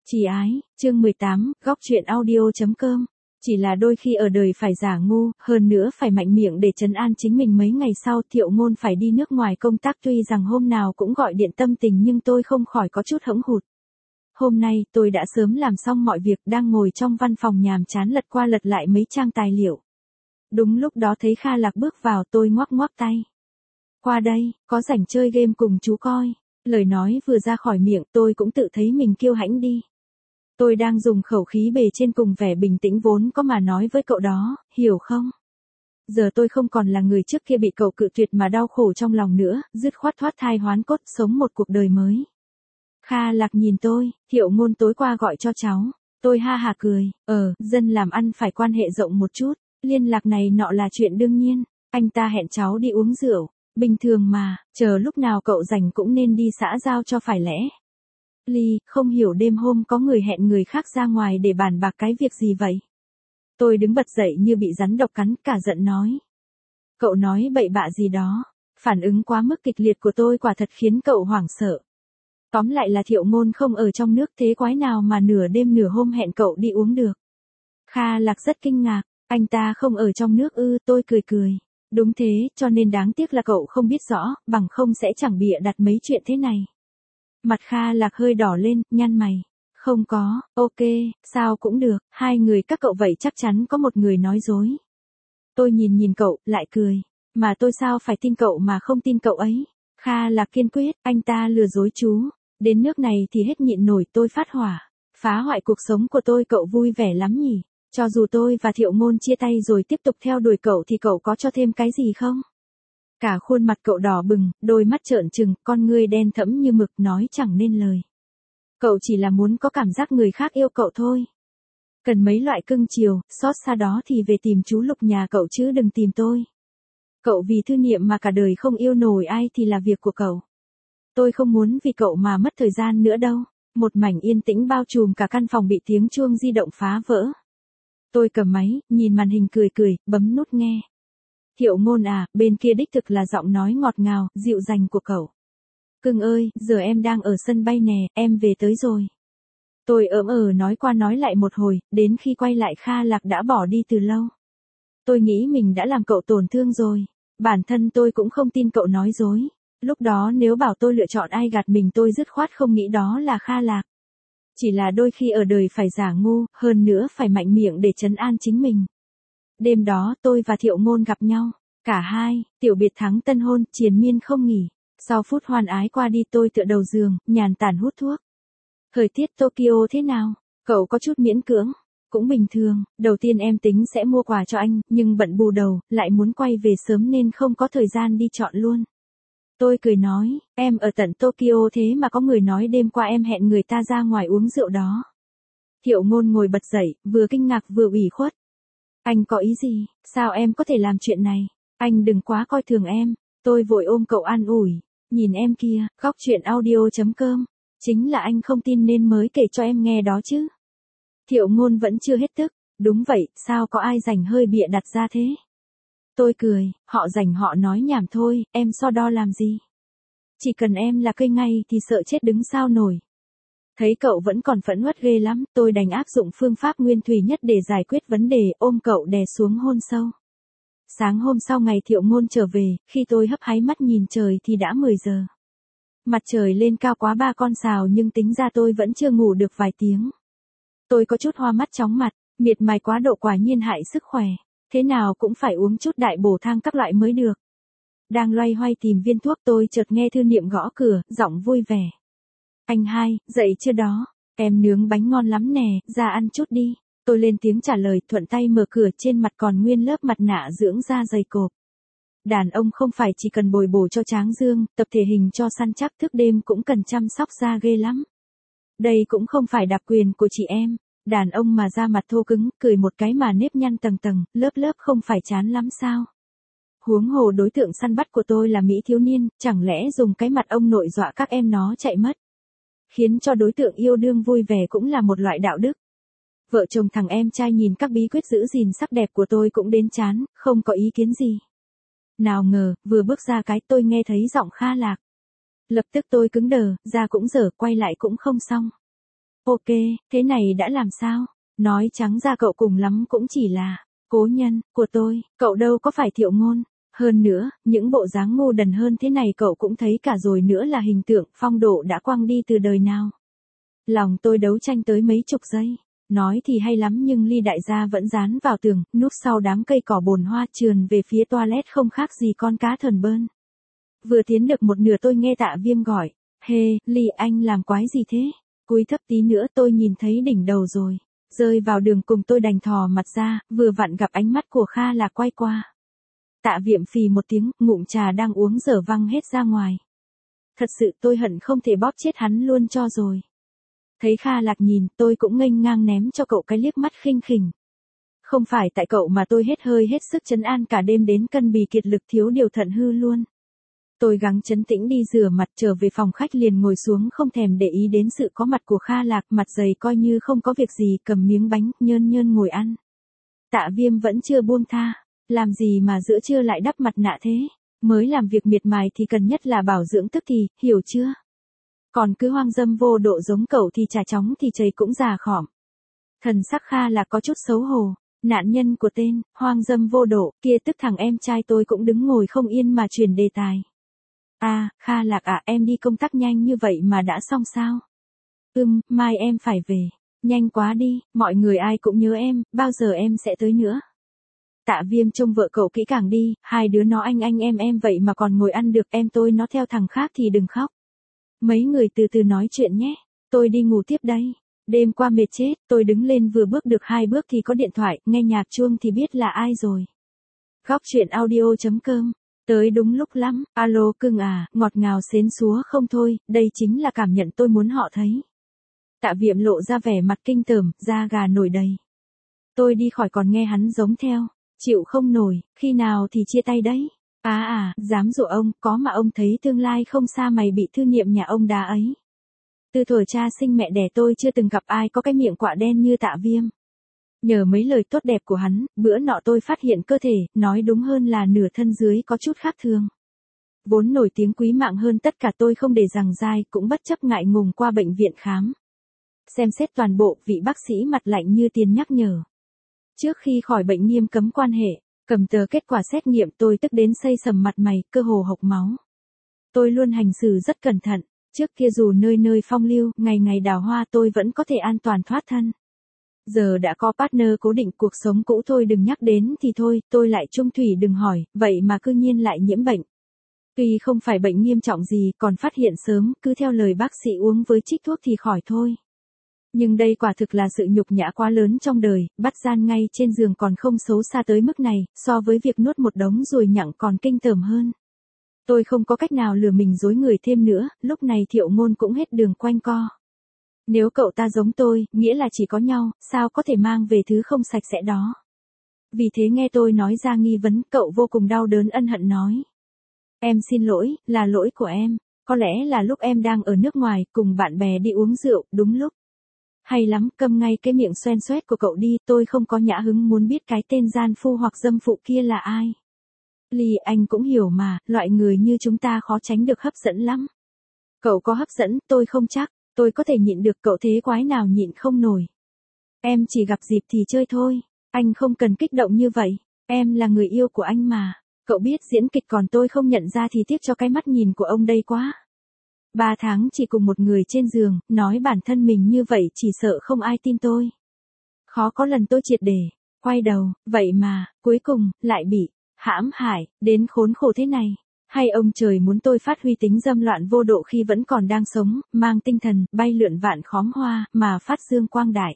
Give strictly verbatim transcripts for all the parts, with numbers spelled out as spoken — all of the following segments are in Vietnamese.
Chỉ ái, chương mười tám, góc truyện audio.com. Chỉ là đôi khi ở đời phải giả ngu, hơn nữa phải mạnh miệng để trấn an chính mình. Mấy ngày sau Thiệu Ngôn phải đi nước ngoài công tác, tuy rằng hôm nào cũng gọi điện tâm tình nhưng tôi không khỏi có chút hững hụt. Hôm nay tôi đã sớm làm xong mọi việc, đang ngồi trong văn phòng nhàm chán lật qua lật lại mấy trang tài liệu. Đúng lúc đó thấy Kha Lạc bước vào, tôi ngoắc ngoắc tay. Qua đây, có rảnh chơi game cùng chú coi. Lời nói vừa ra khỏi miệng tôi cũng tự thấy mình kiêu hãnh đi. Tôi đang dùng khẩu khí bề trên cùng vẻ bình tĩnh vốn có mà nói với cậu đó, hiểu không? Giờ tôi không còn là người trước kia bị cậu cự tuyệt mà đau khổ trong lòng nữa, dứt khoát thoát thai hoán cốt sống một cuộc đời mới. Kha Lạc nhìn tôi, Thiệu Ngôn tối qua gọi cho cháu. Tôi ha hà cười, ờ, dân làm ăn phải quan hệ rộng một chút, liên lạc này nọ là chuyện đương nhiên. Anh ta hẹn cháu đi uống rượu, bình thường mà, chờ lúc nào cậu rảnh cũng nên đi xã giao cho phải lẽ. Ly, không hiểu đêm hôm có người hẹn người khác ra ngoài để bàn bạc cái việc gì vậy? Tôi đứng bật dậy như bị rắn độc cắn, cả giận nói. Cậu nói bậy bạ gì đó, phản ứng quá mức kịch liệt của tôi quả thật khiến cậu hoảng sợ. Tóm lại là Thiệu Ngôn không ở trong nước, thế quái nào mà nửa đêm nửa hôm hẹn cậu đi uống được. Kha Lạc rất kinh ngạc, anh ta không ở trong nước ư? Tôi cười cười. Đúng thế, cho nên đáng tiếc là cậu không biết rõ, bằng không sẽ chẳng bịa đặt mấy chuyện thế này. Mặt Kha Lạc hơi đỏ lên, nhăn mày. Không có, ok, sao cũng được, hai người các cậu vậy chắc chắn có một người nói dối. Tôi nhìn nhìn cậu, lại cười. Mà tôi sao phải tin cậu mà không tin cậu ấy? Kha Lạc kiên quyết, anh ta lừa dối chú. Đến nước này thì hết nhịn nổi, tôi phát hỏa. Phá hoại cuộc sống của tôi cậu vui vẻ lắm nhỉ? Cho dù tôi và Thiệu Ngôn chia tay rồi tiếp tục theo đuổi cậu thì cậu có cho thêm cái gì không? Cả khuôn mặt cậu đỏ bừng, đôi mắt trợn trừng, con ngươi đen thẫm như mực, nói chẳng nên lời. Cậu chỉ là muốn có cảm giác người khác yêu cậu thôi. Cần mấy loại cưng chiều, xót xa đó thì về tìm chú Lục nhà cậu chứ đừng tìm tôi. Cậu vì thư niệm mà cả đời không yêu nổi ai thì là việc của cậu. Tôi không muốn vì cậu mà mất thời gian nữa đâu. Một mảnh yên tĩnh bao trùm cả căn phòng bị tiếng chuông di động phá vỡ. Tôi cầm máy, nhìn màn hình cười cười, bấm nút nghe. Thiệu Ngôn à, bên kia đích thực là giọng nói ngọt ngào, dịu dàng của cậu. Cưng ơi, giờ em đang ở sân bay nè, em về tới rồi. Tôi ỡm ờ nói qua nói lại một hồi, đến khi quay lại Kha Lạc đã bỏ đi từ lâu. Tôi nghĩ mình đã làm cậu tổn thương rồi. Bản thân tôi cũng không tin cậu nói dối. Lúc đó nếu bảo tôi lựa chọn ai gạt mình tôi dứt khoát không nghĩ đó là Kha Lạc. Chỉ là đôi khi ở đời phải giả ngu, hơn nữa phải mạnh miệng để trấn an chính mình. Đêm đó tôi và Thiệu Ngôn gặp nhau. Cả hai, tiểu biệt thắng tân hôn, triền miên không nghỉ. Sau phút hoan ái qua đi tôi tựa đầu giường, nhàn tản hút thuốc. Thời tiết Tokyo thế nào? Cậu có chút miễn cưỡng. Cũng bình thường, đầu tiên em tính sẽ mua quà cho anh, nhưng bận bù đầu, lại muốn quay về sớm nên không có thời gian đi chọn luôn. Tôi cười nói, em ở tận Tokyo thế mà có người nói đêm qua em hẹn người ta ra ngoài uống rượu đó. Thiệu Ngôn ngồi bật dậy, vừa kinh ngạc vừa ủy khuất. Anh có ý gì, sao em có thể làm chuyện này? Anh đừng quá coi thường em. Tôi vội ôm cậu an ủi. Nhìn em kia, góc truyện audio.com. Chính là anh không tin nên mới kể cho em nghe đó chứ. Thiệu Ngôn vẫn chưa hết tức. Đúng vậy, sao có ai rảnh hơi bịa đặt ra thế? Tôi cười, họ rảnh họ nói nhảm thôi, em so đo làm gì? Chỉ cần em là cây ngay thì sợ chết đứng sao nổi. Thấy cậu vẫn còn phẫn uất ghê lắm, tôi đành áp dụng phương pháp nguyên thủy nhất để giải quyết vấn đề, ôm cậu đè xuống hôn sâu. Sáng hôm sau ngày Thiệu Ngôn trở về, khi tôi hấp háy mắt nhìn trời thì đã mười giờ. Mặt trời lên cao quá ba con sào nhưng tính ra tôi vẫn chưa ngủ được vài tiếng. Tôi có chút hoa mắt chóng mặt, miệt mài quá độ quả nhiên hại sức khỏe. Thế nào cũng phải uống chút đại bổ thang các loại mới được. Đang loay hoay tìm viên thuốc tôi chợt nghe Thư Niệm gõ cửa, giọng vui vẻ. Anh hai, dậy chưa đó? Em nướng bánh ngon lắm nè, ra ăn chút đi. Tôi lên tiếng trả lời, thuận tay mở cửa, trên mặt còn nguyên lớp mặt nạ dưỡng da dày cộp. Đàn ông không phải chỉ cần bồi bổ cho tráng dương, tập thể hình cho săn chắc, thức đêm cũng cần chăm sóc da ghê lắm. Đây cũng không phải đặc quyền của chị em. Đàn ông mà da mặt thô cứng, cười một cái mà nếp nhăn tầng tầng, lớp lớp không phải chán lắm sao? Huống hồ đối tượng săn bắt của tôi là mỹ thiếu niên, chẳng lẽ dùng cái mặt ông nội dọa các em nó chạy mất? Khiến cho đối tượng yêu đương vui vẻ cũng là một loại đạo đức. Vợ chồng thằng em trai nhìn các bí quyết giữ gìn sắc đẹp của tôi cũng đến chán, không có ý kiến gì. Nào ngờ, vừa bước ra cái tôi nghe thấy giọng Kha Lạc. Lập tức tôi cứng đờ, da cũng dở, quay lại cũng không xong. Ok, thế này đã làm sao? Nói trắng ra cậu cùng lắm cũng chỉ là cố nhân của tôi, cậu đâu có phải Thiệu Ngôn. Hơn nữa, những bộ dáng ngu đần hơn thế này cậu cũng thấy cả rồi, nữa là hình tượng, phong độ đã quăng đi từ đời nào. Lòng tôi đấu tranh tới mấy chục giây. Nói thì hay lắm nhưng ly đại gia vẫn dán vào tường, núp sau đám cây cỏ bồn hoa, trườn về phía toilet không khác gì con cá thần bơn. Vừa tiến được một nửa tôi nghe Tạ Viêm gọi, hê, Ly anh làm quái gì thế? Cúi thấp tí nữa tôi nhìn thấy đỉnh đầu rồi. Rơi vào đường cùng tôi đành thò mặt ra, vừa vặn gặp ánh mắt của Kha Lạc quay qua. Tạ Việm phì một tiếng, ngụm trà đang uống dở văng hết ra ngoài. Thật sự tôi hận không thể bóp chết hắn luôn cho rồi. Thấy Kha Lạc nhìn, tôi cũng nghênh ngang ném cho cậu cái liếc mắt khinh khỉnh. Không phải tại cậu mà tôi hết hơi hết sức trấn an cả đêm đến cân bì kiệt lực thiếu điều thận hư luôn. Tôi gắng trấn tĩnh đi rửa mặt, trở về phòng khách liền ngồi xuống không thèm để ý đến sự có mặt của Kha Lạc, mặt dày coi như không có việc gì, cầm miếng bánh nhơn nhơn ngồi ăn. Tạ Viêm vẫn chưa buông tha, làm gì mà giữa trưa lại đắp mặt nạ thế, mới làm việc miệt mài thì cần nhất là bảo dưỡng tức thì, hiểu chưa? Còn cứ hoang dâm vô độ giống cậu thì chả chóng thì chảy cũng già khỏm. Thần sắc Kha Lạc có chút xấu hổ, nạn nhân của tên hoang dâm vô độ kia tức thằng em trai tôi cũng đứng ngồi không yên mà chuyển đề tài. À, Kha Lạc à, em đi công tác nhanh như vậy mà đã xong sao? Ừm, mai em phải về. Nhanh quá đi, mọi người ai cũng nhớ em, bao giờ em sẽ tới nữa? Tạ Viêm trông vợ cậu kỹ càng đi, hai đứa nó anh anh em em vậy mà còn ngồi ăn được, em tôi nó theo thằng khác thì đừng khóc. Mấy người từ từ nói chuyện nhé, tôi đi ngủ tiếp đây. Đêm qua mệt chết, tôi đứng lên vừa bước được hai bước thì có điện thoại, nghe nhạc chuông thì biết là ai rồi. Góc truyện audio chấm com. Tới đúng lúc lắm, alo cưng à, ngọt ngào xến xúa không thôi, đây chính là cảm nhận tôi muốn họ thấy. Tạ Việm lộ ra vẻ mặt kinh tởm, da gà nổi đầy. Tôi đi khỏi còn nghe hắn giống theo, chịu không nổi, khi nào thì chia tay đấy. À à, dám dụ ông, có mà ông thấy tương lai không xa mày bị thư niệm nhà ông đá ấy. Từ thuở cha sinh mẹ đẻ tôi chưa từng gặp ai có cái miệng quạ đen như Tạ Viêm. Nhờ mấy lời tốt đẹp của hắn, bữa nọ tôi phát hiện cơ thể, nói đúng hơn là nửa thân dưới có chút khác thường. Vốn nổi tiếng quý mạng hơn tất cả tôi không để rằng dai, cũng bất chấp ngại ngùng qua bệnh viện khám. Xem xét toàn bộ, vị bác sĩ mặt lạnh như tiền nhắc nhở. Trước khi khỏi bệnh nghiêm cấm quan hệ, cầm tờ kết quả xét nghiệm tôi tức đến xây sầm mặt mày, cơ hồ hộc máu. Tôi luôn hành xử rất cẩn thận, trước kia dù nơi nơi phong lưu, ngày ngày đào hoa tôi vẫn có thể an toàn thoát thân. Giờ đã có partner cố định, cuộc sống cũ thôi đừng nhắc đến thì thôi, tôi lại chung thủy đừng hỏi, vậy mà cư nhiên lại nhiễm bệnh. Tuy không phải bệnh nghiêm trọng gì, còn phát hiện sớm, cứ theo lời bác sĩ uống với trích thuốc thì khỏi thôi. Nhưng đây quả thực là sự nhục nhã quá lớn trong đời, bắt gian ngay trên giường còn không xấu xa tới mức này, so với việc nuốt một đống ruồi nhặng còn kinh tởm hơn. Tôi không có cách nào lừa mình dối người thêm nữa, lúc này Thiệu Ngôn cũng hết đường quanh co. Nếu cậu ta giống tôi, nghĩa là chỉ có nhau, sao có thể mang về thứ không sạch sẽ đó. Vì thế nghe tôi nói ra nghi vấn, cậu vô cùng đau đớn ân hận nói. Em xin lỗi, là lỗi của em, có lẽ là lúc em đang ở nước ngoài, cùng bạn bè đi uống rượu, đúng lúc. Hay lắm, câm ngay cái miệng xoen xoét của cậu đi, tôi không có nhã hứng muốn biết cái tên gian phu hoặc dâm phụ kia là ai. Ly anh cũng hiểu mà, loại người như chúng ta khó tránh được hấp dẫn lắm. Cậu có hấp dẫn, tôi không chắc, tôi có thể nhịn được, cậu thế quái nào nhịn không nổi. Em chỉ gặp dịp thì chơi thôi, anh không cần kích động như vậy, em là người yêu của anh mà, cậu biết diễn kịch còn tôi không nhận ra thì tiếc cho cái mắt nhìn của ông đây quá. Ba tháng chỉ cùng một người trên giường, nói bản thân mình như vậy chỉ sợ không ai tin tôi. Khó có lần tôi triệt để, quay đầu, vậy mà, cuối cùng, lại bị hãm hại, đến khốn khổ thế này. Hay ông trời muốn tôi phát huy tính dâm loạn vô độ khi vẫn còn đang sống, mang tinh thần, bay lượn vạn khóm hoa, mà phát dương quang đại.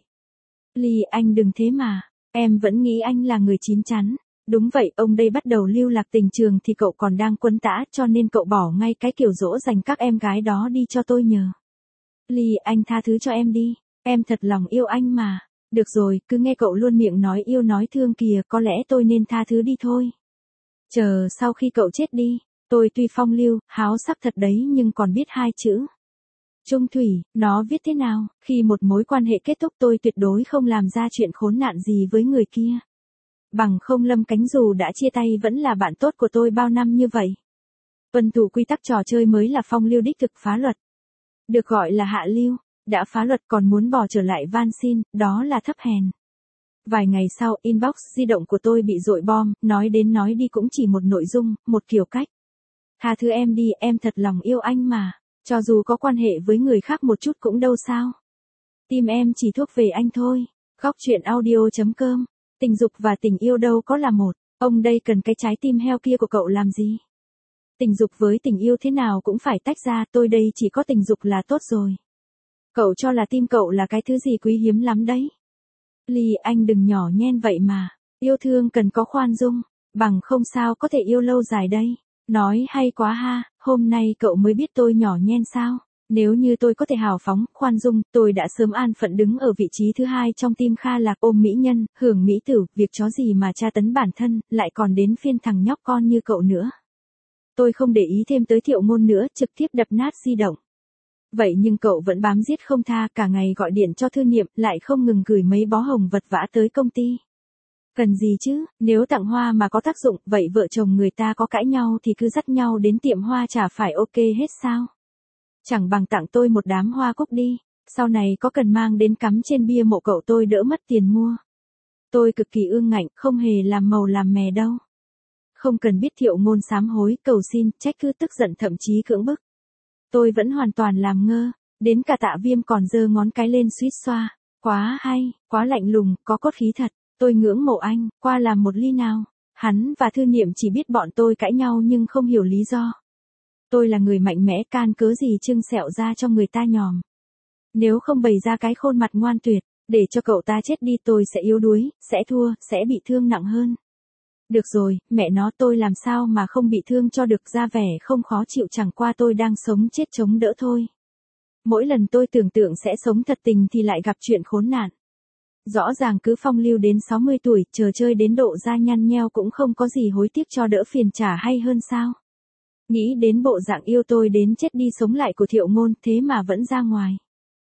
Ly anh đừng thế mà, em vẫn nghĩ anh là người chín chắn. Đúng vậy, ông đây bắt đầu lưu lạc tình trường thì cậu còn đang quấn tã, cho nên cậu bỏ ngay cái kiểu dỗ dành các em gái đó đi cho tôi nhờ. Ly anh tha thứ cho em đi, em thật lòng yêu anh mà. Được rồi, cứ nghe cậu luôn miệng nói yêu nói thương kìa, có lẽ tôi nên tha thứ đi thôi. Chờ sau khi cậu chết đi, tôi tuy phong lưu, háo sắc thật đấy nhưng còn biết hai chữ. Trung thủy, nó viết thế nào, khi một mối quan hệ kết thúc tôi tuyệt đối không làm ra chuyện khốn nạn gì với người kia. Bằng không Lâm Cánh dù đã chia tay vẫn là bạn tốt của tôi bao năm như vậy. Tuân thủ quy tắc trò chơi mới là phong lưu đích thực phá luật. Được gọi là hạ lưu. Đã phá luật còn muốn bỏ trở lại van xin, đó là thấp hèn. Vài ngày sau, inbox di động của tôi bị dội bom, nói đến nói đi cũng chỉ một nội dung, một kiểu cách. Tha thứ em đi, em thật lòng yêu anh mà. Cho dù có quan hệ với người khác một chút cũng đâu sao. Tim em chỉ thuộc về anh thôi. Góc chuyện audio chấm com. Tình dục và tình yêu đâu có là một. Ông đây cần cái trái tim heo kia của cậu làm gì? Tình dục với tình yêu thế nào cũng phải tách ra, tôi đây chỉ có tình dục là tốt rồi. Cậu cho là tim cậu là cái thứ gì quý hiếm lắm đấy. Ly, anh đừng nhỏ nhen vậy mà. Yêu thương cần có khoan dung. Bằng không sao có thể yêu lâu dài đây. Nói hay quá ha, hôm nay cậu mới biết tôi nhỏ nhen sao. Nếu như tôi có thể hào phóng, khoan dung, tôi đã sớm an phận đứng ở vị trí thứ hai trong tim Kha Lạc, ôm mỹ nhân, hưởng mỹ tử, việc chó gì mà tra tấn bản thân, lại còn đến phiên thằng nhóc con như cậu nữa. Tôi không để ý thêm tới Thiệu Ngôn nữa, trực tiếp đập nát di động. Vậy nhưng cậu vẫn bám giết không tha, cả ngày gọi điện cho Thư Niệm, lại không ngừng gửi mấy bó hồng vật vã tới công ty. Cần gì chứ, nếu tặng hoa mà có tác dụng, vậy vợ chồng người ta có cãi nhau thì cứ dắt nhau đến tiệm hoa chả phải ok hết sao? Chẳng bằng tặng tôi một đám hoa cúc đi, sau này có cần mang đến cắm trên bia mộ cậu tôi đỡ mất tiền mua. Tôi cực kỳ ương ngạnh, không hề làm màu làm mè đâu. Không cần biết Thiệu Ngôn sám hối, cầu xin, trách cứ, tức giận, thậm chí cưỡng bức. Tôi vẫn hoàn toàn làm ngơ, đến cả Tạ Viêm còn giơ ngón cái lên suýt xoa. Quá hay, quá lạnh lùng, có cốt khí thật. Tôi ngưỡng mộ anh, qua làm một ly nào. Hắn và Thư Niệm chỉ biết bọn tôi cãi nhau nhưng không hiểu lý do. Tôi là người mạnh mẽ, can cớ gì trưng sẹo ra cho người ta nhòm. Nếu không bày ra cái khuôn mặt ngoan tuyệt, để cho cậu ta chết đi, tôi sẽ yếu đuối, sẽ thua, sẽ bị thương nặng hơn. Được rồi, mẹ nó, tôi làm sao mà không bị thương cho được, ra vẻ không khó chịu, chẳng qua tôi đang sống chết chống đỡ thôi. Mỗi lần tôi tưởng tượng sẽ sống thật tình thì lại gặp chuyện khốn nạn. Rõ ràng cứ phong lưu đến sáu mươi tuổi, chờ chơi đến độ da nhăn nheo cũng không có gì hối tiếc cho đỡ phiền chả hay hơn sao. Nghĩ đến bộ dạng yêu tôi đến chết đi sống lại của Thiệu Ngôn, thế mà vẫn ra ngoài.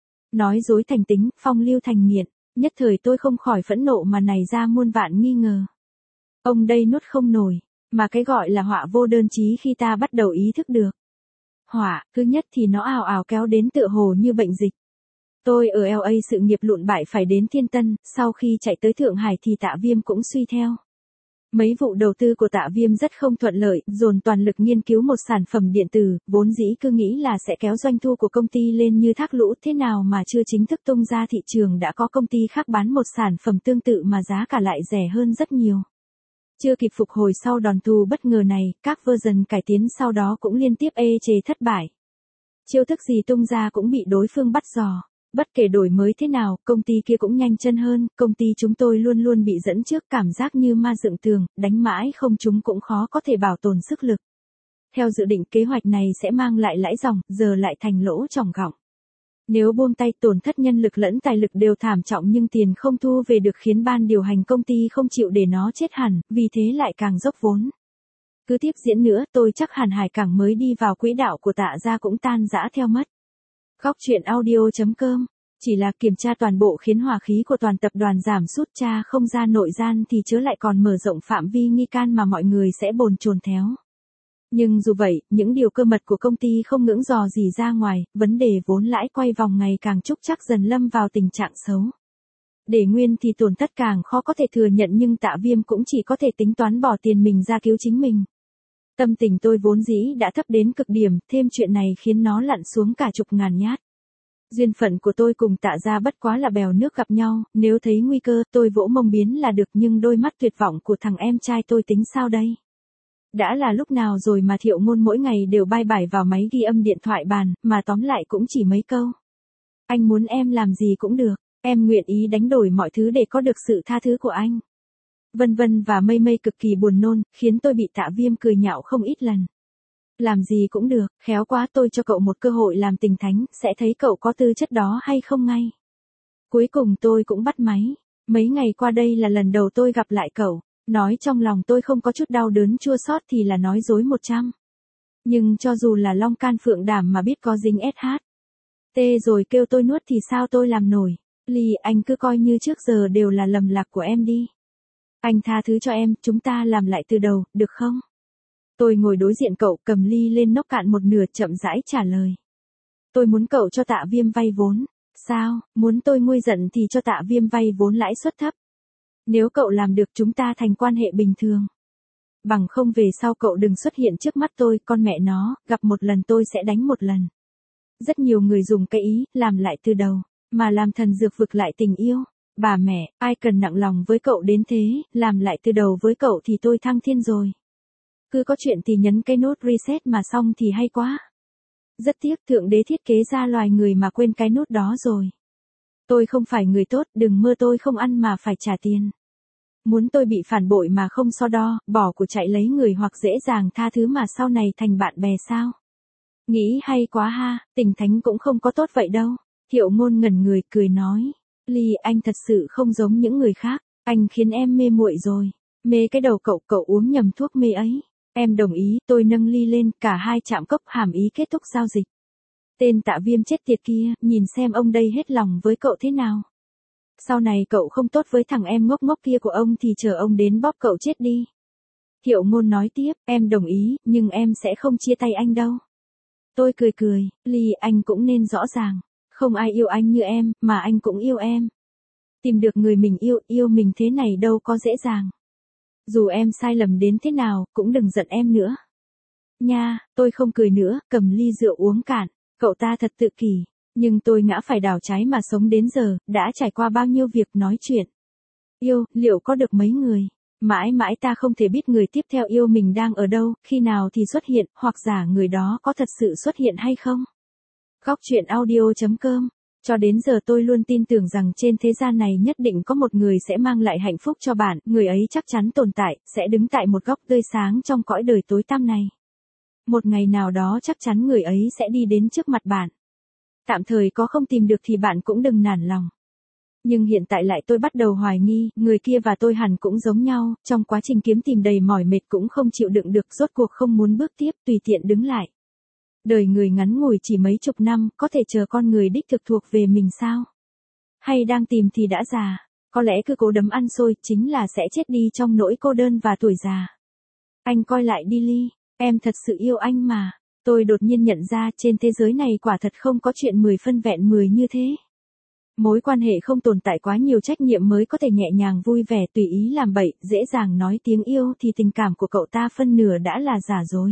Nói dối thành tính, phong lưu thành nghiện, nhất thời tôi không khỏi phẫn nộ mà nảy ra muôn vạn nghi ngờ. Ông đây nuốt không nổi, mà cái gọi là họa vô đơn chí khi ta bắt đầu ý thức được. Họa, thứ nhất thì nó ào ào kéo đến tựa hồ như bệnh dịch. Tôi ở lờ a sự nghiệp lụn bại phải đến Thiên Tân, sau khi chạy tới Thượng Hải thì Tạ Viêm cũng suy theo. Mấy vụ đầu tư của Tạ Viêm rất không thuận lợi, dồn toàn lực nghiên cứu một sản phẩm điện tử, vốn dĩ cứ nghĩ là sẽ kéo doanh thu của công ty lên như thác lũ, thế nào mà chưa chính thức tung ra thị trường đã có công ty khác bán một sản phẩm tương tự mà giá cả lại rẻ hơn rất nhiều. Chưa kịp phục hồi sau đòn thù bất ngờ này, các version cải tiến sau đó cũng liên tiếp ê chề thất bại. Chiêu thức gì tung ra cũng bị đối phương bắt giò. Bất kể đổi mới thế nào, công ty kia cũng nhanh chân hơn, công ty chúng tôi luôn luôn bị dẫn trước, cảm giác như ma dựng tường, đánh mãi không trúng cũng khó có thể bảo tồn sức lực. Theo dự định, kế hoạch này sẽ mang lại lãi ròng, giờ lại thành lỗ tròng gọng. Nếu buông tay, tổn thất nhân lực lẫn tài lực đều thảm trọng nhưng tiền không thu về được khiến ban điều hành công ty không chịu để nó chết hẳn, vì thế lại càng dốc vốn. Cứ tiếp diễn nữa, tôi chắc hẳn Hải Cảng mới đi vào quỹ đạo của Tạ gia cũng tan rã theo mất. Góc chuyện audio chấm com. Chỉ là kiểm tra toàn bộ khiến hỏa khí của toàn tập đoàn giảm sút, tra không ra nội gian thì chớ lại còn mở rộng phạm vi nghi can mà mọi người sẽ bồn chồn theo. Nhưng dù vậy, những điều cơ mật của công ty không ngưỡng dò gì ra ngoài, vấn đề vốn lãi quay vòng ngày càng trúc chắc dần lâm vào tình trạng xấu. Để nguyên thì tổn thất càng khó có thể thừa nhận nhưng Tạ Viêm cũng chỉ có thể tính toán bỏ tiền mình ra cứu chính mình. Tâm tình tôi vốn dĩ đã thấp đến cực điểm, thêm chuyện này khiến nó lặn xuống cả chục ngàn nhát. Duyên phận của tôi cùng Tạ gia bất quá là bèo nước gặp nhau, nếu thấy nguy cơ tôi vỗ mông biến là được, nhưng đôi mắt tuyệt vọng của thằng em trai tôi tính sao đây? Đã là lúc nào rồi mà Thiệu Ngôn mỗi ngày đều bay bải vào máy ghi âm điện thoại bàn, mà tóm lại cũng chỉ mấy câu. Anh muốn em làm gì cũng được, em nguyện ý đánh đổi mọi thứ để có được sự tha thứ của anh. Vân vân và mây mây cực kỳ buồn nôn, khiến tôi bị Tạ Viêm cười nhạo không ít lần. Làm gì cũng được, khéo quá, tôi cho cậu một cơ hội làm tình thánh, sẽ thấy cậu có tư chất đó hay không ngay. Cuối cùng tôi cũng bắt máy. Mấy ngày qua đây là lần đầu tôi gặp lại cậu. Nói trong lòng tôi không có chút đau đớn chua xót thì là nói dối một trăm. Nhưng cho dù là long can phượng đảm mà biết có dính ét hát tê rồi kêu tôi nuốt thì sao tôi làm nổi. Ly, anh cứ coi như trước giờ đều là lầm lạc của em đi. Anh tha thứ cho em, chúng ta làm lại từ đầu, được không? Tôi ngồi đối diện cậu, cầm ly lên nốc cạn một nửa, chậm rãi trả lời. Tôi muốn cậu cho Tạ Viêm vay vốn. Sao, muốn tôi nguôi giận thì cho Tạ Viêm vay vốn lãi suất thấp. Nếu cậu làm được chúng ta thành quan hệ bình thường. Bằng không về sau cậu đừng xuất hiện trước mắt tôi, con mẹ nó, gặp một lần tôi sẽ đánh một lần. Rất nhiều người dùng cái ý, làm lại từ đầu, mà làm thần dược vực lại tình yêu. Bà mẹ, ai cần nặng lòng với cậu đến thế, làm lại từ đầu với cậu thì tôi thăng thiên rồi. Cứ có chuyện thì nhấn cái nút reset mà xong thì hay quá. Rất tiếc Thượng Đế thiết kế ra loài người mà quên cái nút đó rồi. Tôi không phải người tốt, đừng mơ tôi không ăn mà phải trả tiền. Muốn tôi bị phản bội mà không so đo, bỏ của chạy lấy người hoặc dễ dàng tha thứ mà sau này thành bạn bè sao? Nghĩ hay quá ha, tình thánh cũng không có tốt vậy đâu. Thiệu Ngôn ngẩn người cười nói. Ly, anh thật sự không giống những người khác, anh khiến em mê muội rồi. Mê cái đầu cậu, cậu uống nhầm thuốc mê ấy. Em đồng ý, tôi nâng ly lên, cả hai chạm cốc hàm ý kết thúc giao dịch. Tên Tạ Viêm chết tiệt kia, nhìn xem ông đây hết lòng với cậu thế nào. Sau này cậu không tốt với thằng em ngốc ngốc kia của ông thì chờ ông đến bóp cậu chết đi. Thiệu Ngôn nói tiếp, em đồng ý, nhưng em sẽ không chia tay anh đâu. Tôi cười cười, Ly, anh cũng nên rõ ràng. Không ai yêu anh như em, mà anh cũng yêu em. Tìm được người mình yêu, yêu mình thế này đâu có dễ dàng. Dù em sai lầm đến thế nào, cũng đừng giận em nữa. Nha, tôi không cười nữa, cầm ly rượu uống cạn. Cậu ta thật tự kỷ. Nhưng tôi ngã phải đảo trái mà sống đến giờ, đã trải qua bao nhiêu việc nói chuyện. Yêu, liệu có được mấy người? Mãi mãi ta không thể biết người tiếp theo yêu mình đang ở đâu, khi nào thì xuất hiện, hoặc giả người đó có thật sự xuất hiện hay không? Góc truyện audio chấm com. Cho đến giờ tôi luôn tin tưởng rằng trên thế gian này nhất định có một người sẽ mang lại hạnh phúc cho bạn, người ấy chắc chắn tồn tại, sẽ đứng tại một góc tươi sáng trong cõi đời tối tăm này. Một ngày nào đó chắc chắn người ấy sẽ đi đến trước mặt bạn. Tạm thời có không tìm được thì bạn cũng đừng nản lòng. Nhưng hiện tại lại tôi bắt đầu hoài nghi, người kia và tôi hẳn cũng giống nhau, trong quá trình kiếm tìm đầy mỏi mệt cũng không chịu đựng được, rốt cuộc không muốn bước tiếp, tùy tiện đứng lại. Đời người ngắn ngủi chỉ mấy chục năm, có thể chờ con người đích thực thuộc về mình sao? Hay đang tìm thì đã già, có lẽ cứ cố đấm ăn xôi, chính là sẽ chết đi trong nỗi cô đơn và tuổi già. Anh coi lại đi Ly, em thật sự yêu anh mà. Tôi đột nhiên nhận ra trên thế giới này quả thật không có chuyện mười phân vẹn mười như thế. Mối quan hệ không tồn tại quá nhiều trách nhiệm mới có thể nhẹ nhàng vui vẻ tùy ý làm bậy, dễ dàng nói tiếng yêu thì tình cảm của cậu ta phân nửa đã là giả dối.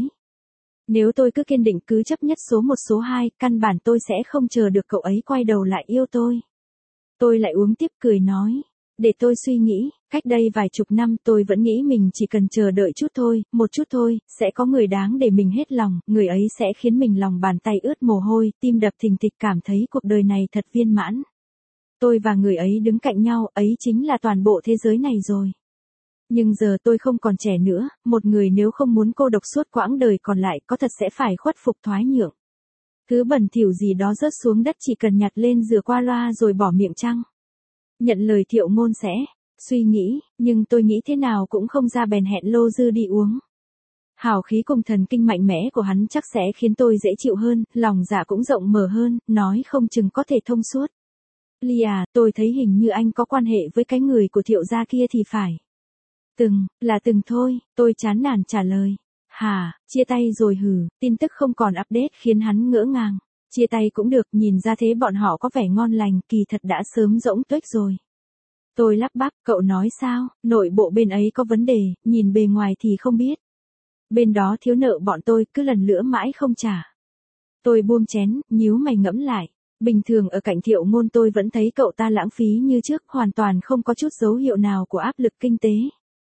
Nếu tôi cứ kiên định cứ chấp nhất số một số hai, căn bản tôi sẽ không chờ được cậu ấy quay đầu lại yêu tôi. Tôi lại uống tiếp cười nói. Để tôi suy nghĩ, cách đây vài chục năm tôi vẫn nghĩ mình chỉ cần chờ đợi chút thôi, một chút thôi, sẽ có người đáng để mình hết lòng, người ấy sẽ khiến mình lòng bàn tay ướt mồ hôi, tim đập thình thịch cảm thấy cuộc đời này thật viên mãn. Tôi và người ấy đứng cạnh nhau, ấy chính là toàn bộ thế giới này rồi. Nhưng giờ tôi không còn trẻ nữa, một người nếu không muốn cô độc suốt quãng đời còn lại có thật sẽ phải khuất phục thoái nhượng. Thứ bẩn thỉu gì đó rớt xuống đất chỉ cần nhặt lên rửa qua loa rồi bỏ miệng chăng? Nhận lời Thiệu Ngôn sẽ, suy nghĩ, nhưng tôi nghĩ thế nào cũng không ra bèn hẹn Lô Dư đi uống. Hào khí cùng thần kinh mạnh mẽ của hắn chắc sẽ khiến tôi dễ chịu hơn, lòng dạ cũng rộng mở hơn, nói không chừng có thể thông suốt. Ly à, tôi thấy hình như anh có quan hệ với cái người của Thiệu gia kia thì phải. Từng, là từng thôi, tôi chán nản trả lời. Hả, chia tay rồi hử, tin tức không còn update khiến hắn ngỡ ngàng. Chia tay cũng được, nhìn ra thế bọn họ có vẻ ngon lành, kỳ thật đã sớm rỗng tuếch rồi. Tôi lắp bắp, cậu nói sao, nội bộ bên ấy có vấn đề, nhìn bề ngoài thì không biết. Bên đó thiếu nợ bọn tôi, cứ lần lữa mãi không trả. Tôi buông chén, nhíu mày ngẫm lại. Bình thường ở cạnh Thiệu Ngôn tôi vẫn thấy cậu ta lãng phí như trước, hoàn toàn không có chút dấu hiệu nào của áp lực kinh tế.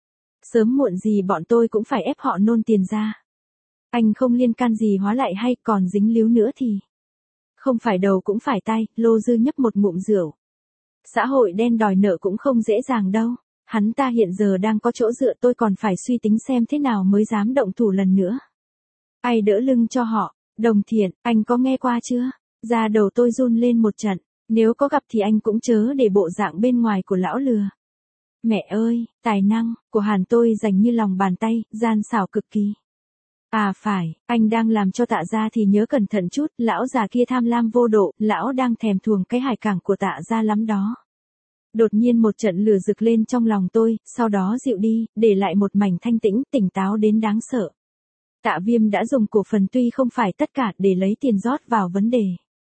Sớm muộn gì bọn tôi cũng phải ép họ nôn tiền ra. Anh không liên can gì hóa lại hay còn dính líu nữa thì... Không phải đầu cũng phải tay, Lô Dư nhấp một ngụm rượu. Xã hội đen đòi nợ cũng không dễ dàng đâu. Hắn ta hiện giờ đang có chỗ dựa, tôi còn phải suy tính xem thế nào mới dám động thủ lần nữa. Ai đỡ lưng cho họ, Đồng Thiện, anh có nghe qua chưa? Da đầu tôi run lên một trận, nếu có gặp thì anh cũng chớ để bộ dạng bên ngoài của lão lừa. Mẹ ơi, tài năng của Hàn tôi dành như lòng bàn tay, gian xảo cực kỳ. À phải, anh đang làm cho Tạ gia thì nhớ cẩn thận chút, lão già kia tham lam vô độ, lão đang thèm thuồng cái hải cảng của Tạ gia lắm đó. Đột nhiên một trận lửa rực lên trong lòng tôi, sau đó dịu đi, để lại một mảnh thanh tĩnh, tỉnh táo đến đáng sợ. Tạ Viêm đã dùng cổ phần tuy không phải tất cả để lấy tiền rót vào vấn đề.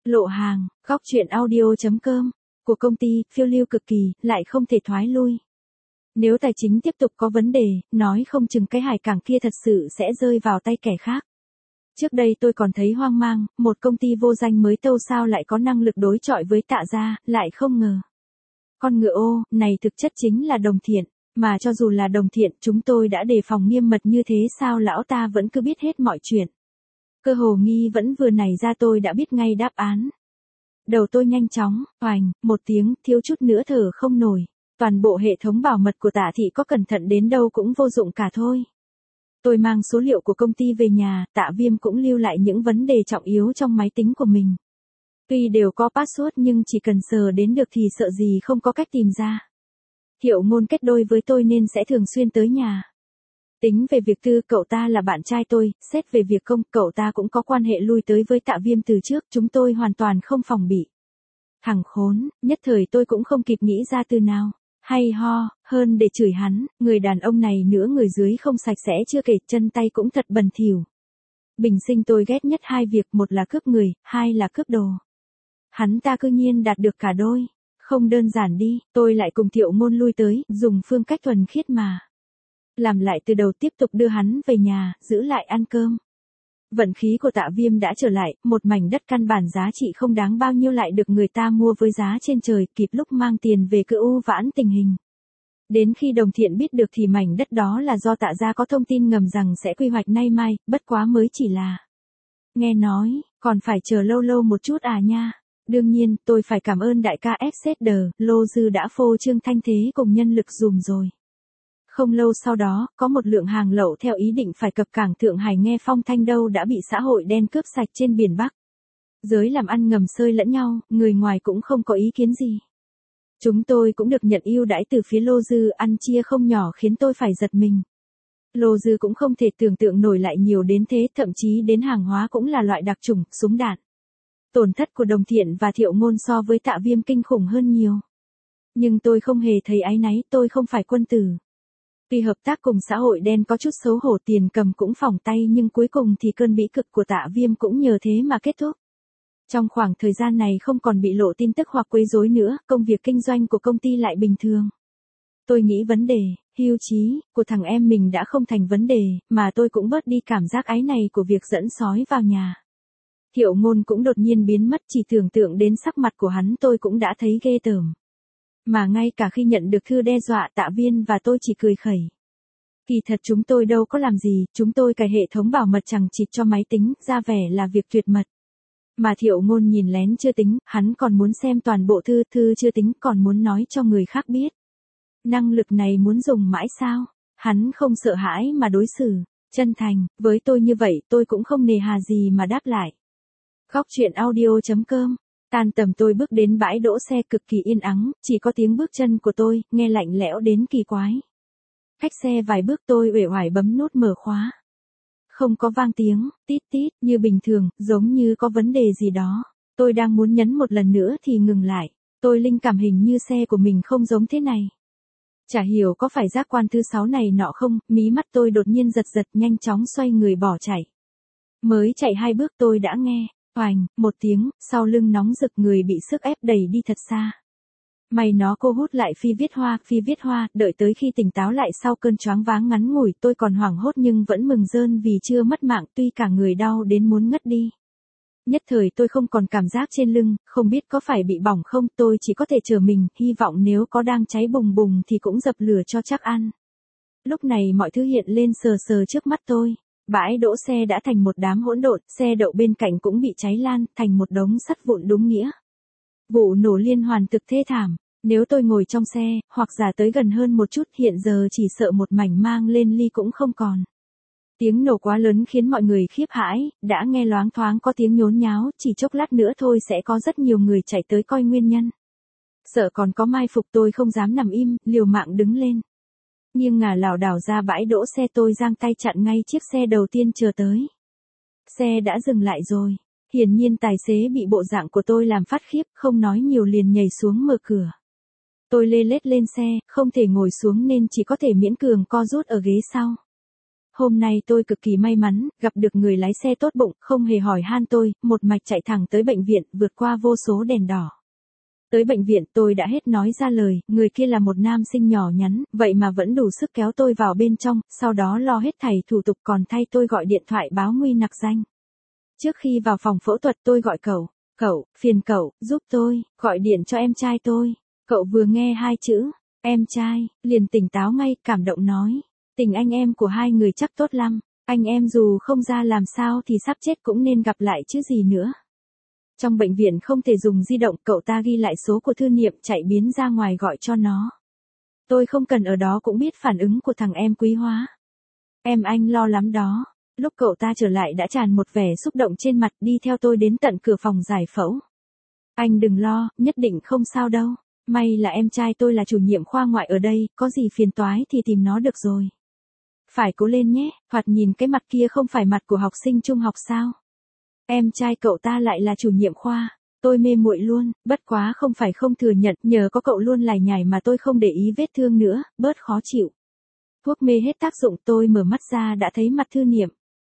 Lộ hàng, góc truyện audio.com, của công ty, phiêu lưu cực kỳ, lại không thể thoái lui. Nếu tài chính tiếp tục có vấn đề, nói không chừng cái hải cảng kia thật sự sẽ rơi vào tay kẻ khác. Trước đây tôi còn thấy hoang mang, một công ty vô danh mới tâu sao lại có năng lực đối chọi với Tạ gia, lại không ngờ. Con ngựa ô, này thực chất chính là Đồng Thiện, mà cho dù là Đồng Thiện, chúng tôi đã đề phòng nghiêm mật như thế sao lão ta vẫn cứ biết hết mọi chuyện. Cơ hồ nghi vẫn vừa nảy ra tôi đã biết ngay đáp án. Đầu tôi nhanh chóng, oành, một tiếng, thiếu chút nữa thở không nổi. Toàn bộ hệ thống bảo mật của Tạ thị có cẩn thận đến đâu cũng vô dụng cả thôi. Tôi mang số liệu của công ty về nhà, Tạ Viêm cũng lưu lại những vấn đề trọng yếu trong máy tính của mình. Tuy đều có password nhưng chỉ cần sờ đến được thì sợ gì không có cách tìm ra. Thiệu Ngôn kết đôi với tôi nên sẽ thường xuyên tới nhà. Tính về việc tư, cậu ta là bạn trai tôi, xét về việc công, cậu ta cũng có quan hệ lui tới với Tạ Viêm từ trước, chúng tôi hoàn toàn không phòng bị. Thằng khốn, nhất thời tôi cũng không kịp nghĩ ra từ nào. Hay ho, hơn để chửi hắn, người đàn ông này nữa người dưới không sạch sẽ chưa kể, chân tay cũng thật bẩn thỉu. Bình sinh tôi ghét nhất hai việc, một là cướp người, hai là cướp đồ. Hắn ta cư nhiên đạt được cả đôi. Không đơn giản đi, tôi lại cùng Thiệu Ngôn lui tới, dùng phương cách thuần khiết mà. Làm lại từ đầu, tiếp tục đưa hắn về nhà, giữ lại ăn cơm. Vận khí của Tạ Viêm đã trở lại, một mảnh đất căn bản giá trị không đáng bao nhiêu lại được người ta mua với giá trên trời, kịp lúc mang tiền về cứ u vãn tình hình. Đến khi Đồng Thiện biết được thì mảnh đất đó là do Tạ gia có thông tin ngầm rằng sẽ quy hoạch nay mai, bất quá mới chỉ là nghe nói, còn phải chờ lâu lâu một chút à nha. Đương nhiên, tôi phải cảm ơn đại ca ép xê đê, Lô Dư đã phô trương thanh thế cùng nhân lực dùm rồi. Không lâu sau đó, có một lượng hàng lậu theo ý định phải cập cảng Thượng Hải nghe phong thanh đâu đã bị xã hội đen cướp sạch trên biển Bắc. Giới làm ăn ngầm sơi lẫn nhau, người ngoài cũng không có ý kiến gì. Chúng tôi cũng được nhận ưu đãi từ phía Lô Dư, ăn chia không nhỏ khiến tôi phải giật mình. Lô Dư cũng không thể tưởng tượng nổi lại nhiều đến thế, thậm chí đến hàng hóa cũng là loại đặc chủng, súng đạn. Tổn thất của Đồng Thiện và Thiệu Ngôn so với Tạ Viêm kinh khủng hơn nhiều. Nhưng tôi không hề thấy áy náy, tôi không phải quân tử. Tuy hợp tác cùng xã hội đen có chút xấu hổ, tiền cầm cũng phỏng tay, nhưng cuối cùng thì cơn bĩ cực của Tạ Viêm cũng nhờ thế mà kết thúc. Trong khoảng thời gian này không còn bị lộ tin tức hoặc quấy rối nữa, công việc kinh doanh của công ty lại bình thường. Tôi nghĩ vấn đề, hưu trí, của thằng em mình đã không thành vấn đề, mà tôi cũng bớt đi cảm giác áy này của việc dẫn sói vào nhà. Thiệu Ngôn cũng đột nhiên biến mất, chỉ tưởng tượng đến sắc mặt của hắn tôi cũng đã thấy ghê tởm. Mà ngay cả khi nhận được thư đe dọa, Tạ Viên và tôi chỉ cười khẩy. Kỳ thật chúng tôi đâu có làm gì, chúng tôi cài hệ thống bảo mật chằng chịt cho máy tính, ra vẻ là việc tuyệt mật. Mà Thiệu Ngôn nhìn lén chưa tính, hắn còn muốn xem toàn bộ thư, thư chưa tính, còn muốn nói cho người khác biết. Năng lực này muốn dùng mãi sao? Hắn không sợ hãi mà đối xử, chân thành, với tôi như vậy tôi cũng không nề hà gì mà đáp lại. Góc truyện audio.com. Tan tầm tôi bước đến bãi đỗ xe cực kỳ yên ắng, chỉ có tiếng bước chân của tôi, nghe lạnh lẽo đến kỳ quái. Cách xe vài bước tôi uể oải bấm nút mở khóa. Không có vang tiếng, tít tít, như bình thường, giống như có vấn đề gì đó. Tôi đang muốn nhấn một lần nữa thì ngừng lại. Tôi linh cảm hình như xe của mình không giống thế này. Chả hiểu có phải giác quan thứ sáu này nọ không, mí mắt tôi đột nhiên giật giật, nhanh chóng xoay người bỏ chạy. Mới chạy hai bước tôi đã nghe. Oành, một tiếng, sau lưng nóng rực, người bị sức ép đẩy đi thật xa. May nó cô hút lại phi viết hoa, phi viết hoa, đợi tới khi tỉnh táo lại sau cơn choáng váng ngắn ngủi, tôi còn hoảng hốt nhưng vẫn mừng rơn vì chưa mất mạng, tuy cả người đau đến muốn ngất đi. Nhất thời tôi không còn cảm giác trên lưng, không biết có phải bị bỏng không, tôi chỉ có thể chờ mình, hy vọng nếu có đang cháy bùng bùng thì cũng dập lửa cho chắc ăn. Lúc này mọi thứ hiện lên sờ sờ trước mắt tôi. Bãi đỗ xe đã thành một đám hỗn độn, xe đậu bên cạnh cũng bị cháy lan, thành một đống sắt vụn đúng nghĩa. Vụ nổ liên hoàn thực thê thảm, nếu tôi ngồi trong xe, hoặc giả tới gần hơn một chút, hiện giờ chỉ sợ một mảnh mang lên ly cũng không còn. Tiếng nổ quá lớn khiến mọi người khiếp hãi, đã nghe loáng thoáng có tiếng nhốn nháo, chỉ chốc lát nữa thôi sẽ có rất nhiều người chạy tới coi nguyên nhân. Sợ còn có mai phục tôi không dám nằm im, liều mạng đứng lên. Nhưng ngả lảo đảo ra bãi đỗ xe, tôi giang tay chặn ngay chiếc xe đầu tiên chờ tới. Xe đã dừng lại rồi. Hiển nhiên tài xế bị bộ dạng của tôi làm phát khiếp, không nói nhiều liền nhảy xuống mở cửa. Tôi lê lết lên xe, không thể ngồi xuống nên chỉ có thể miễn cường co rút ở ghế sau. Hôm nay tôi cực kỳ may mắn, gặp được người lái xe tốt bụng, không hề hỏi han tôi, một mạch chạy thẳng tới bệnh viện, vượt qua vô số đèn đỏ. Tới bệnh viện tôi đã hết nói ra lời, người kia là một nam sinh nhỏ nhắn, vậy mà vẫn đủ sức kéo tôi vào bên trong, sau đó lo hết thảy thủ tục còn thay tôi gọi điện thoại báo nguy nặc danh. Trước khi vào phòng phẫu thuật tôi gọi cậu, cậu, phiền cậu, giúp tôi, gọi điện cho em trai tôi. Cậu vừa nghe hai chữ, em trai, liền tỉnh táo ngay, cảm động nói. Tình anh em của hai người chắc tốt lắm, anh em dù không ra làm sao thì sắp chết cũng nên gặp lại chứ gì nữa. Trong bệnh viện không thể dùng di động, cậu ta ghi lại số của Thư Niệm chạy biến ra ngoài gọi cho nó. Tôi không cần ở đó cũng biết phản ứng của thằng em Quý Hóa. Em anh lo lắm đó. Lúc cậu ta trở lại đã tràn một vẻ xúc động trên mặt, đi theo tôi đến tận cửa phòng giải phẫu. Anh đừng lo, nhất định không sao đâu. May là em trai tôi là chủ nhiệm khoa ngoại ở đây, có gì phiền toái thì tìm nó được rồi. Phải cố lên nhé, thoạt nhìn cái mặt kia không phải mặt của học sinh trung học sao. Em trai cậu ta lại là chủ nhiệm khoa. Tôi mê muội luôn, bất quá không phải không thừa nhận, nhờ có cậu luôn lải nhải mà tôi không để ý vết thương nữa, bớt khó chịu. Thuốc mê hết tác dụng, tôi mở mắt ra đã thấy mặt Thư Niệm.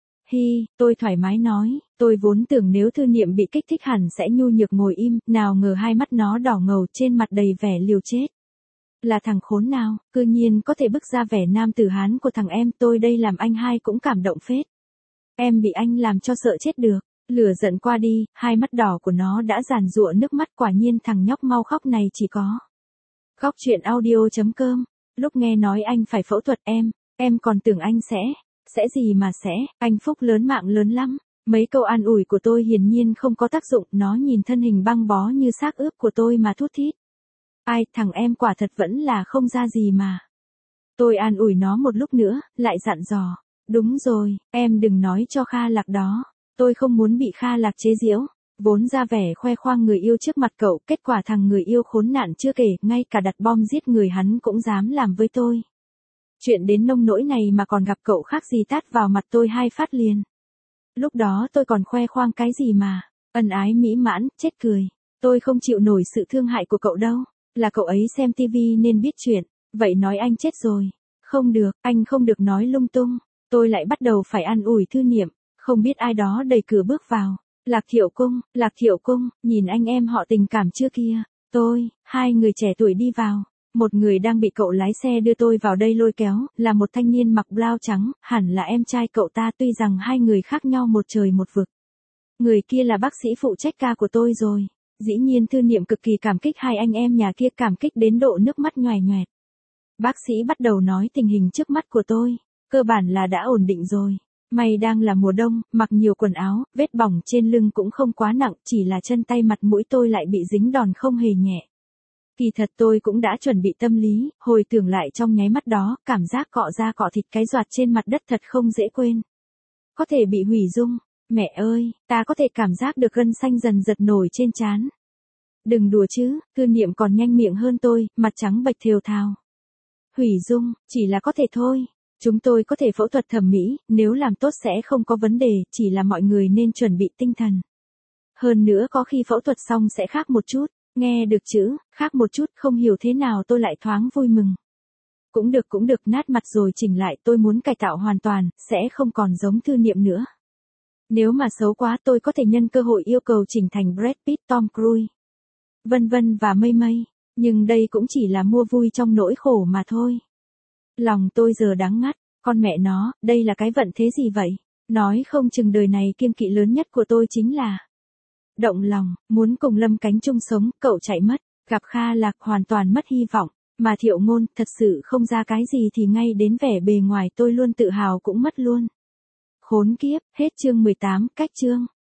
Hi, tôi thoải mái nói, tôi vốn tưởng nếu Thư Niệm bị kích thích hẳn sẽ nhu nhược ngồi im, nào ngờ hai mắt nó đỏ ngầu trên mặt đầy vẻ liều chết. Là thằng khốn nào, cư nhiên có thể bức ra vẻ nam tử Hán của thằng em, tôi đây làm anh hai cũng cảm động phết. Em bị anh làm cho sợ chết được, lửa giận qua đi, hai mắt đỏ của nó đã giàn giụa nước mắt, quả nhiên thằng nhóc mau khóc này chỉ có. Góc truyện audio chấm com, lúc nghe nói anh phải phẫu thuật em, em còn tưởng anh sẽ, sẽ gì mà sẽ, anh phúc lớn mạng lớn lắm. Mấy câu an ủi của tôi hiển nhiên không có tác dụng, nó nhìn thân hình băng bó như xác ướp của tôi mà thút thít. Ai, thằng em quả thật vẫn là không ra gì mà. Tôi an ủi nó một lúc nữa, lại dặn dò. Đúng rồi, em đừng nói cho Kha Lạc đó. Tôi không muốn bị Kha Lạc chế giễu. Vốn ra vẻ khoe khoang người yêu trước mặt cậu, kết quả thằng người yêu khốn nạn chưa kể, ngay cả đặt bom giết người hắn cũng dám làm với tôi. Chuyện đến nông nỗi này mà còn gặp cậu khác gì tát vào mặt tôi hai phát liền. Lúc đó tôi còn khoe khoang cái gì mà, ân ái mỹ mãn, chết cười. Tôi không chịu nổi sự thương hại của cậu đâu, là cậu ấy xem tivi nên biết chuyện, vậy nói anh chết rồi. Không được, anh không được nói lung tung. Tôi lại bắt đầu phải an ủi Thư Niệm, không biết ai đó đẩy cửa bước vào. Lạc Thiệu Cung, Lạc Thiệu Cung, nhìn anh em họ tình cảm chưa kia. Tôi, hai người trẻ tuổi đi vào. Một người đang bị cậu lái xe đưa tôi vào đây lôi kéo, là một thanh niên mặc blau trắng, hẳn là em trai cậu ta, tuy rằng hai người khác nhau một trời một vực. Người kia là bác sĩ phụ trách ca của tôi rồi. Dĩ nhiên Thư Niệm cực kỳ cảm kích hai anh em nhà kia, cảm kích đến độ nước mắt nhoài nhoẹt. Bác sĩ bắt đầu nói tình hình trước mắt của tôi, cơ bản là đã ổn định rồi. May đang là mùa đông, mặc nhiều quần áo, vết bỏng trên lưng cũng không quá nặng, chỉ là chân tay mặt mũi tôi lại bị dính đòn không hề nhẹ. Kỳ thật tôi cũng đã chuẩn bị tâm lý, hồi tưởng lại trong nháy mắt đó, cảm giác cọ da cọ thịt cái doạt trên mặt đất thật không dễ quên. Có thể bị hủy dung, mẹ ơi, ta có thể cảm giác được gân xanh dần giật nổi trên trán. Đừng đùa chứ, Thư Niệm còn nhanh miệng hơn tôi, mặt trắng bệch thều thào. Hủy dung, chỉ là có thể thôi. Chúng tôi có thể phẫu thuật thẩm mỹ, nếu làm tốt sẽ không có vấn đề, chỉ là mọi người nên chuẩn bị tinh thần. Hơn nữa có khi phẫu thuật xong sẽ khác một chút. Nghe được chữ, khác một chút, không hiểu thế nào tôi lại thoáng vui mừng. Cũng được cũng được, nát mặt rồi chỉnh lại, tôi muốn cải tạo hoàn toàn, sẽ không còn giống Thư Niệm nữa. Nếu mà xấu quá tôi có thể nhân cơ hội yêu cầu chỉnh thành Brad Pitt, Tom Cruise, vân vân và mây mây, nhưng đây cũng chỉ là mua vui trong nỗi khổ mà thôi. Lòng tôi giờ đắng ngắt, con mẹ nó, đây là cái vận thế gì vậy? Nói không chừng đời này kiêng kỵ lớn nhất của tôi chính là động lòng, muốn cùng Lâm Cánh chung sống, cậu chạy mất, gặp Kha Lạc hoàn toàn mất hy vọng, mà Thiệu Ngôn thật sự không ra cái gì thì ngay đến vẻ bề ngoài tôi luôn tự hào cũng mất luôn. Khốn kiếp, hết chương mười tám, cách chương.